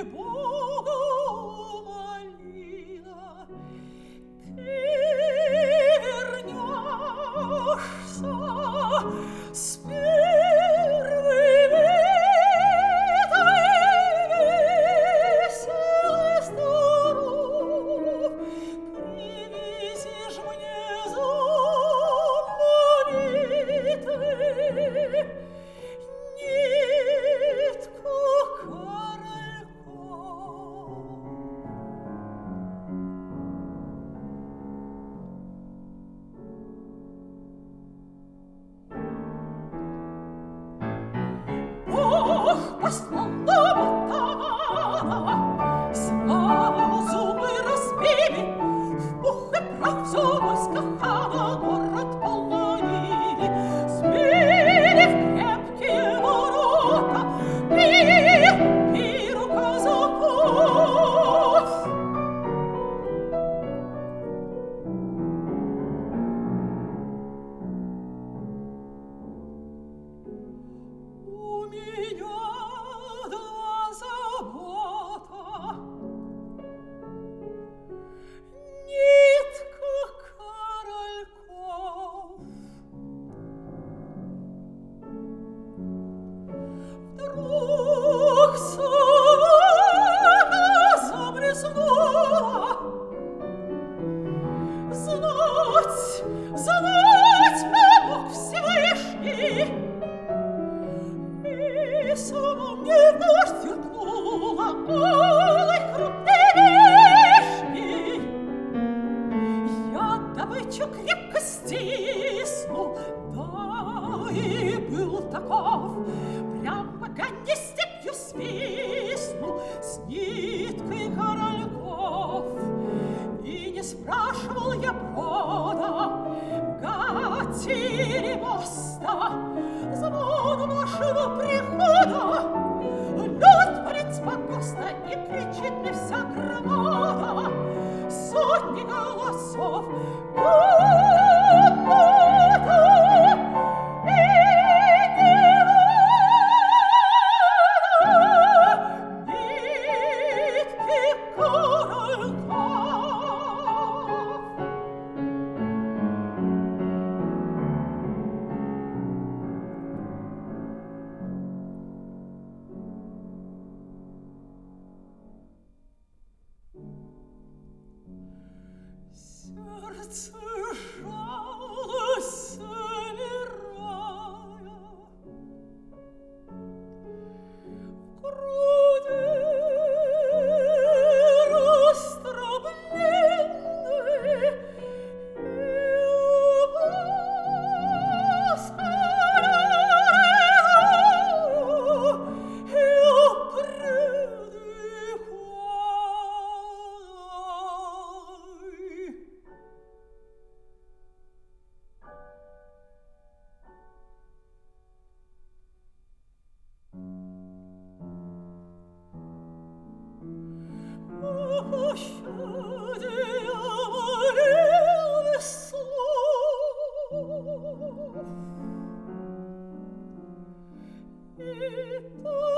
Бога умолила, ты вернешься с первой витой веселой здоров, привезешь мне знаменитый нитку корольков. Ох, послал нам Тамара, славу зубы разбили, в пух и прах всё войско хана город полонили, сбили в крепкие ворота пиру казаков. У меня два забота. Нитка корольков. Вдруг собака заблеснула. Знать помог Всевышний. И сама мне вновь вернула алой крупной вишней. Я добычу крепко стиснул, да и был таков. Прямо гони степью свистнул с ниткой корольков. И не спрашивал я брода, гатери моста, звону нашего прихода. Лед парит спокойно и кричит мне вся громада. Сотни голосов, громада и невода нитки корольков. Сердце жалось, замирая, в груди растроблённой и воспаленной, и опредыхай. О пощаде я молил без слов, и